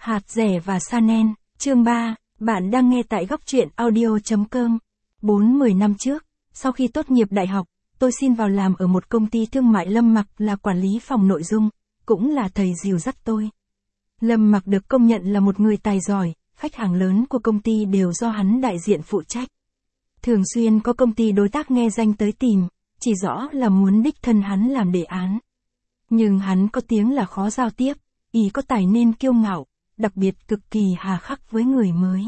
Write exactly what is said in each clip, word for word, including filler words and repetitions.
Hạt rẻ và sa nen, chương ba, bạn đang nghe tại góc truyện audio chấm com. bốn mươi năm trước, sau khi tốt nghiệp đại học, tôi xin vào làm ở một công ty thương mại. Lâm Mặc là quản lý phòng nội dung, cũng là thầy dìu dắt tôi. Lâm Mặc được công nhận là một người tài giỏi, khách hàng lớn của công ty đều do hắn đại diện phụ trách. Thường xuyên có công ty đối tác nghe danh tới tìm, chỉ rõ là muốn đích thân hắn làm đề án. Nhưng hắn có tiếng là khó giao tiếp, ý có tài nên kiêu ngạo, đặc biệt cực kỳ hà khắc với người mới.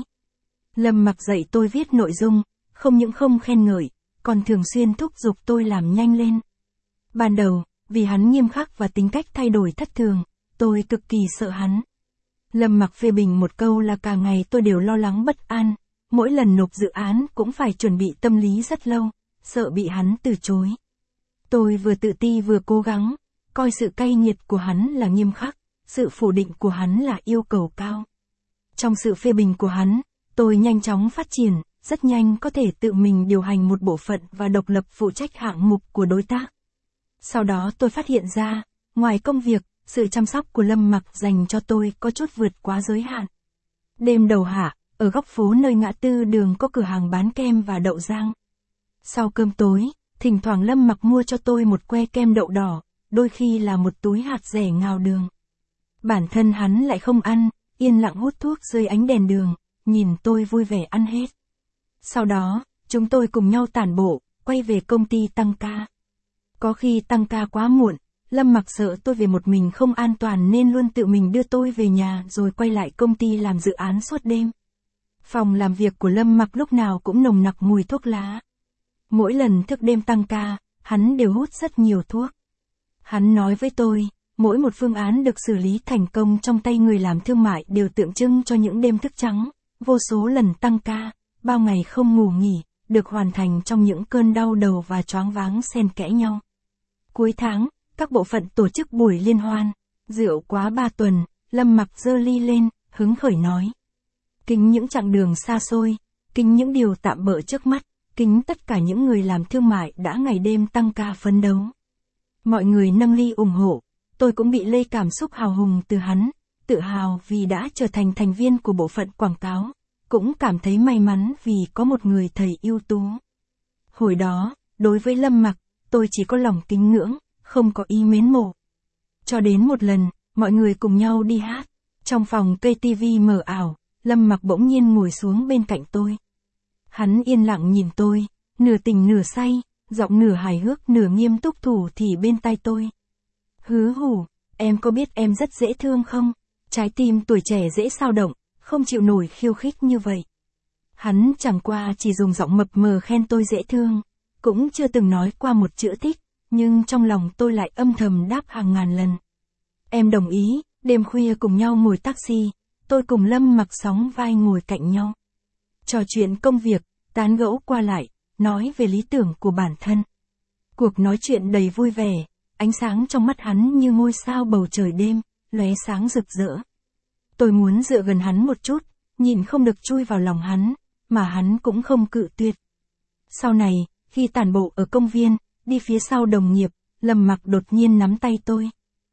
Lâm Mặc dạy tôi viết nội dung, không những không khen ngợi, còn thường xuyên thúc giục tôi làm nhanh lên. Ban đầu, vì hắn nghiêm khắc và tính cách thay đổi thất thường, tôi cực kỳ sợ hắn. Lâm Mặc phê bình một câu là cả ngày tôi đều lo lắng bất an, mỗi lần nộp dự án cũng phải chuẩn bị tâm lý rất lâu, sợ bị hắn từ chối. Tôi vừa tự ti vừa cố gắng, coi sự cay nghiệt của hắn là nghiêm khắc, sự phủ định của hắn là yêu cầu cao. Trong sự phê bình của hắn, tôi nhanh chóng phát triển, rất nhanh có thể tự mình điều hành một bộ phận và độc lập phụ trách hạng mục của đối tác. Sau đó tôi phát hiện ra, ngoài công việc, sự chăm sóc của Lâm Mặc dành cho tôi có chút vượt quá giới hạn. Đêm đầu hạ, ở góc phố nơi ngã tư đường có cửa hàng bán kem và đậu rang. Sau cơm tối, thỉnh thoảng Lâm Mặc mua cho tôi một que kem đậu đỏ, đôi khi là một túi hạt rẻ ngào đường. Bản thân hắn lại không ăn, yên lặng hút thuốc dưới ánh đèn đường, nhìn tôi vui vẻ ăn hết. Sau đó, chúng tôi cùng nhau tản bộ, quay về công ty tăng ca. Có khi tăng ca quá muộn, Lâm Mặc sợ tôi về một mình không an toàn nên luôn tự mình đưa tôi về nhà rồi quay lại công ty làm dự án suốt đêm. Phòng làm việc của Lâm Mặc lúc nào cũng nồng nặc mùi thuốc lá. Mỗi lần thức đêm tăng ca, hắn đều hút rất nhiều thuốc. Hắn nói với tôi, mỗi một phương án được xử lý thành công trong tay người làm thương mại đều tượng trưng cho những đêm thức trắng, vô số lần tăng ca, bao ngày không ngủ nghỉ, được hoàn thành trong những cơn đau đầu và choáng váng xen kẽ nhau. Cuối tháng, các bộ phận tổ chức buổi liên hoan, rượu quá ba tuần, Lâm Mặc giơ ly lên, hứng khởi nói. Kính những chặng đường xa xôi, kính những điều tạm bợ trước mắt, kính tất cả những người làm thương mại đã ngày đêm tăng ca phấn đấu. Mọi người nâng ly ủng hộ, tôi cũng bị lây cảm xúc hào hùng từ hắn, tự hào vì đã trở thành thành viên của bộ phận quảng cáo, cũng cảm thấy may mắn vì có một người thầy ưu tú. Hồi đó, đối với Lâm Mặc, tôi chỉ có lòng kính ngưỡng, không có ý mến mộ. Cho đến một lần, mọi người cùng nhau đi hát, trong phòng cây tivi mờ ảo, Lâm Mặc bỗng nhiên ngồi xuống bên cạnh tôi. Hắn yên lặng nhìn tôi, nửa tỉnh nửa say, giọng nửa hài hước nửa nghiêm túc thủ thì bên tai tôi. Hứ hủ, em có biết em rất dễ thương không? Trái tim tuổi trẻ dễ xao động, không chịu nổi khiêu khích như vậy. Hắn chẳng qua chỉ dùng giọng mập mờ khen tôi dễ thương, cũng chưa từng nói qua một chữ thích, nhưng trong lòng tôi lại âm thầm đáp hàng ngàn lần. Em đồng ý, đêm khuya cùng nhau ngồi taxi, tôi cùng Lâm Mặc sóng vai ngồi cạnh nhau. Trò chuyện công việc, tán gẫu qua lại, nói về lý tưởng của bản thân. Cuộc nói chuyện đầy vui vẻ, ánh sáng trong mắt hắn như ngôi sao bầu trời đêm, lóe sáng rực rỡ. Tôi muốn dựa gần hắn một chút, nhìn không được chui vào lòng hắn, mà hắn cũng không cự tuyệt. Sau này, khi tản bộ ở công viên, đi phía sau đồng nghiệp, Lâm Mặc đột nhiên nắm tay tôi.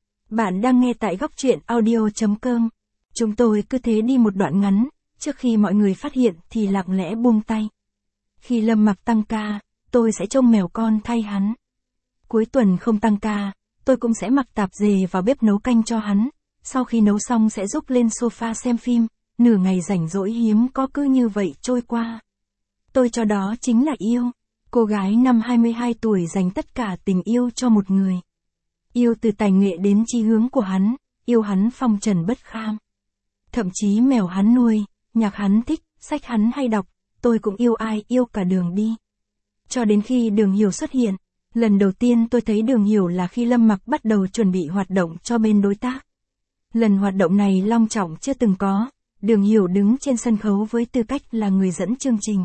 Bạn đang nghe tại góc truyện audio chấm com. Chúng tôi cứ thế đi một đoạn ngắn, trước khi mọi người phát hiện thì lặng lẽ buông tay. Khi Lâm Mặc tăng ca, tôi sẽ trông mèo con thay hắn. Cuối tuần không tăng ca, tôi cũng sẽ mặc tạp dề vào bếp nấu canh cho hắn. Sau khi nấu xong sẽ giúp lên sofa xem phim, nửa ngày rảnh rỗi hiếm có cứ như vậy trôi qua. Tôi cho đó chính là yêu. Cô gái năm hai mươi hai tuổi dành tất cả tình yêu cho một người. Yêu từ tài nghệ đến chí hướng của hắn, yêu hắn phong trần bất kham. Thậm chí mèo hắn nuôi, nhạc hắn thích, sách hắn hay đọc, tôi cũng yêu ai yêu cả Đường đi. Cho đến khi Đường Hiểu xuất hiện, lần đầu tiên tôi thấy Đường Hiểu là khi Lâm Mặc bắt đầu chuẩn bị hoạt động cho bên đối tác. Lần hoạt động này long trọng chưa từng có, Đường Hiểu đứng trên sân khấu với tư cách là người dẫn chương trình.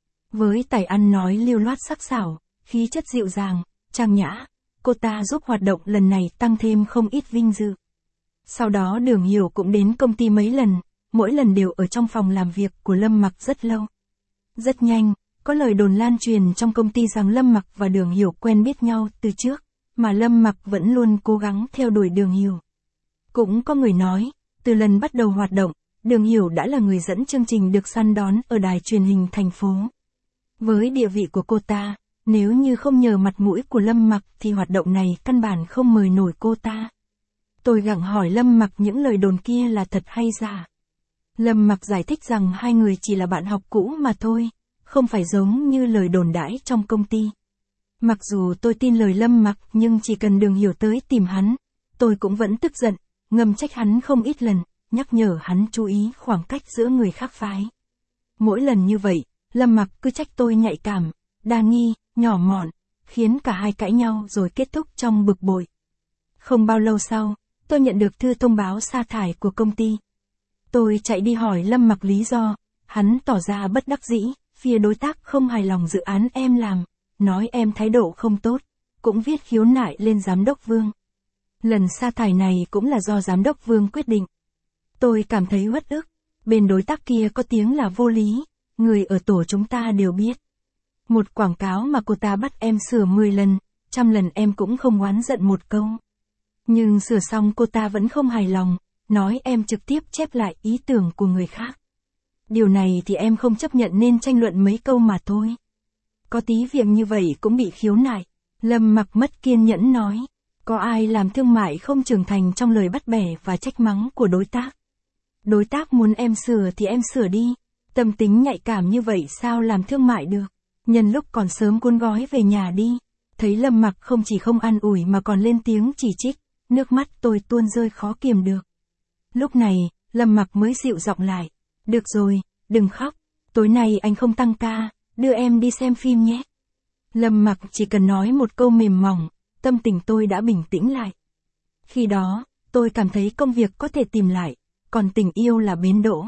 Với tài ăn nói lưu loát sắc sảo, khí chất dịu dàng, trang nhã, cô ta giúp hoạt động lần này tăng thêm không ít vinh dự. Sau đó Đường Hiểu cũng đến công ty mấy lần, mỗi lần đều ở trong phòng làm việc của Lâm Mặc rất lâu. Rất nhanh, có lời đồn lan truyền trong công ty rằng Lâm Mặc và Đường Hiểu quen biết nhau từ trước, mà Lâm Mặc vẫn luôn cố gắng theo đuổi Đường Hiểu. Cũng có người nói, Từ lần bắt đầu hoạt động, Đường Hiểu đã là người dẫn chương trình được săn đón ở đài truyền hình thành phố. Với địa vị của cô ta, nếu như không nhờ mặt mũi của Lâm Mặc thì hoạt động này căn bản không mời nổi cô ta. Tôi gặng hỏi Lâm Mặc những lời đồn kia là thật hay giả. Lâm Mặc giải thích rằng hai người chỉ là bạn học cũ mà thôi, không phải giống như lời đồn đãi trong công ty. Mặc dù tôi tin lời Lâm Mặc nhưng chỉ cần Đường Hiểu tới tìm hắn, tôi cũng vẫn tức giận, ngầm trách hắn không ít lần, nhắc nhở hắn chú ý khoảng cách giữa người khác phái. Mỗi lần như vậy, Lâm Mặc cứ trách tôi nhạy cảm, đa nghi, nhỏ mọn, khiến cả hai cãi nhau rồi kết thúc trong bực bội. Không bao lâu sau, tôi nhận được thư thông báo sa thải của công ty. Tôi chạy đi hỏi Lâm Mặc lý do, hắn tỏ ra bất đắc dĩ, phía đối tác không hài lòng dự án em làm, nói em thái độ không tốt, cũng viết khiếu nại lên giám đốc Vương. Lần sa thải này cũng là do giám đốc Vương quyết định. Tôi cảm thấy uất ức, bên đối tác kia có tiếng là vô lý, người ở tổ chúng ta đều biết. Một quảng cáo mà cô ta bắt em sửa mười lần, trăm lần em cũng không oán giận một câu. Nhưng sửa xong cô ta vẫn không hài lòng, nói em trực tiếp chép lại ý tưởng của người khác. Điều này thì em không chấp nhận nên tranh luận mấy câu mà thôi. Có tí việc như vậy cũng bị khiếu nại. Lâm Mặc mất kiên nhẫn nói, có ai làm thương mại không trưởng thành trong lời bắt bẻ và trách mắng của đối tác. Đối tác muốn em sửa thì em sửa đi, tâm tính nhạy cảm như vậy sao làm thương mại được. Nhân lúc còn sớm cuốn gói về nhà đi. Thấy Lâm Mặc không chỉ không an ủi mà còn lên tiếng chỉ trích, nước mắt tôi tuôn rơi khó kiềm được. Lúc này, Lâm Mặc mới dịu giọng lại, được rồi, đừng khóc, tối nay anh không tăng ca, đưa em đi xem phim nhé. Lâm Mặc chỉ cần nói một câu mềm mỏng, tâm tình tôi đã bình tĩnh lại. Khi đó, tôi cảm thấy công việc có thể tìm lại, còn tình yêu là bến đỗ.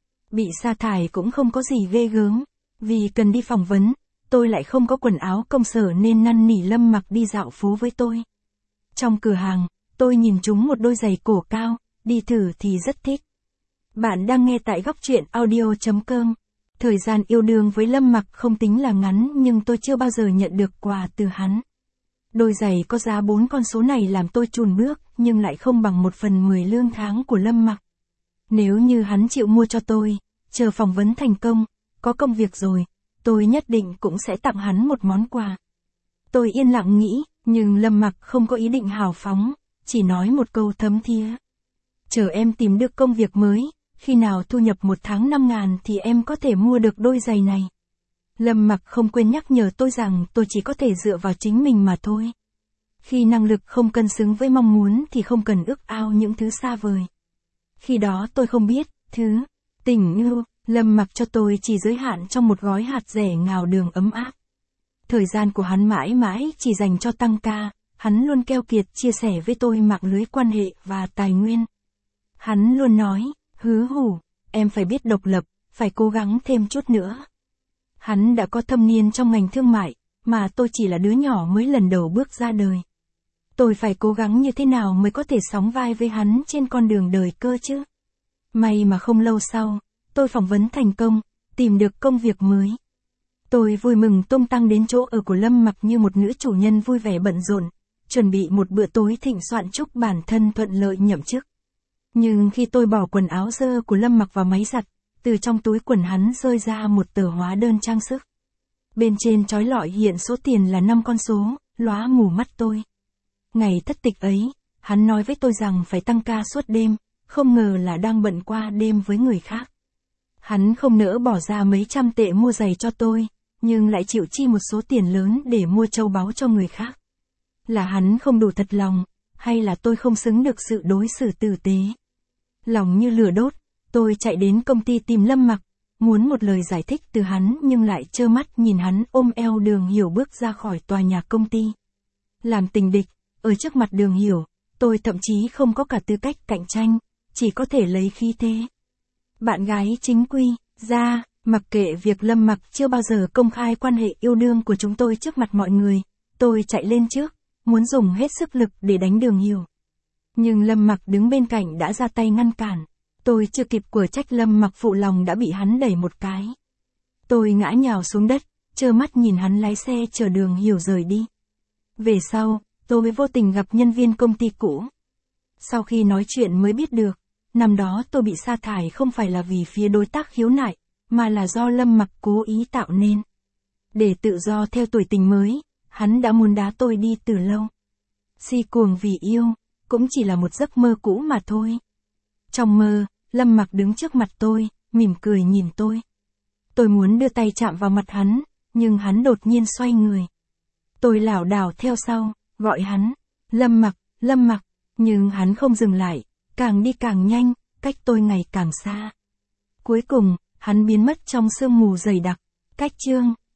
Bị sa thải cũng không có gì ghê gớm, vì cần đi phỏng vấn, tôi lại không có quần áo công sở nên năn nỉ Lâm Mặc đi dạo phố với tôi. Trong cửa hàng, tôi nhìn trúng một đôi giày cổ cao, đi thử thì rất thích. Bạn đang nghe tại góc truyện audio chấm com. Thời gian yêu đương với Lâm Mặc không tính là ngắn nhưng tôi chưa bao giờ nhận được quà từ hắn. Đôi giày có giá bốn con số này làm tôi chùn bước nhưng lại không bằng một phần mười lương tháng của Lâm Mặc. Nếu như hắn chịu mua cho tôi, chờ phỏng vấn thành công, có công việc rồi, tôi nhất định cũng sẽ tặng hắn một món quà. Tôi yên lặng nghĩ, nhưng Lâm Mặc không có ý định hào phóng, chỉ nói một câu thấm thía. Chờ em tìm được công việc mới, khi nào thu nhập một tháng năm ngàn thì em có thể mua được đôi giày này. Lâm Mặc không quên nhắc nhở tôi rằng tôi chỉ có thể dựa vào chính mình mà thôi. Khi năng lực không cân xứng với mong muốn thì không cần ước ao những thứ xa vời. Khi đó tôi không biết, thứ, tình yêu, Lâm Mặc cho tôi chỉ giới hạn trong một gói hạt rẻ ngào đường ấm áp. Thời gian của hắn mãi mãi chỉ dành cho tăng ca, hắn luôn keo kiệt chia sẻ với tôi mạng lưới quan hệ và tài nguyên. Hắn luôn nói, hứa hủ, em phải biết độc lập, phải cố gắng thêm chút nữa. Hắn đã có thâm niên trong ngành thương mại, mà tôi chỉ là đứa nhỏ mới lần đầu bước ra đời. Tôi phải cố gắng như thế nào mới có thể sóng vai với hắn trên con đường đời cơ chứ? May mà không lâu sau, tôi phỏng vấn thành công, tìm được công việc mới. Tôi vui mừng tung tăng đến chỗ ở của Lâm Mặc như một nữ chủ nhân vui vẻ bận rộn, chuẩn bị một bữa tối thịnh soạn chúc bản thân thuận lợi nhậm chức. Nhưng khi tôi bỏ quần áo dơ của Lâm Mặc vào máy giặt, từ trong túi quần hắn rơi ra một tờ hóa đơn trang sức. Bên trên trói lọi hiện số tiền là năm con số, lóa mù mắt tôi. Ngày thất tịch ấy, hắn nói với tôi rằng phải tăng ca suốt đêm, không ngờ là đang bận qua đêm với người khác. Hắn không nỡ bỏ ra mấy trăm tệ mua giày cho tôi, nhưng lại chịu chi một số tiền lớn để mua châu báu cho người khác. Là hắn không đủ thật lòng, hay là tôi không xứng được sự đối xử tử tế? Lòng như lửa đốt, tôi chạy đến công ty tìm Lâm Mặc, muốn một lời giải thích từ hắn nhưng lại trơ mắt nhìn hắn ôm eo Đường Hiểu bước ra khỏi tòa nhà công ty. Làm tình địch, ở trước mặt Đường Hiểu, tôi thậm chí không có cả tư cách cạnh tranh, chỉ có thể lấy khí thế. Bạn gái chính quy, ra, mặc kệ việc Lâm Mặc chưa bao giờ công khai quan hệ yêu đương của chúng tôi trước mặt mọi người, tôi chạy lên trước, muốn dùng hết sức lực để đánh Đường Hiểu. Nhưng Lâm Mặc đứng bên cạnh đã ra tay ngăn cản. Tôi chưa kịp quở trách Lâm Mặc phụ lòng đã bị hắn đẩy một cái. Tôi ngã nhào xuống đất, trơ mắt nhìn hắn lái xe chở Đường Hiểu rời đi. Về sau, tôi vô tình gặp nhân viên công ty cũ. Sau khi nói chuyện mới biết được, Năm đó tôi bị sa thải không phải là vì phía đối tác khiếu nại, mà là do Lâm Mặc cố ý tạo nên. Để tự do theo tuổi tình mới, hắn đã muốn đá tôi đi từ lâu. Si cuồng vì yêu, cũng chỉ là một giấc mơ cũ mà thôi. Trong mơ, Lâm Mặc đứng trước mặt tôi, mỉm cười nhìn tôi. Tôi muốn đưa tay chạm vào mặt hắn, nhưng hắn đột nhiên xoay người. Tôi lảo đảo theo sau, gọi hắn, Lâm Mặc, Lâm Mặc, nhưng hắn không dừng lại, càng đi càng nhanh, cách tôi ngày càng xa. Cuối cùng, hắn biến mất trong sương mù dày đặc. Cách chương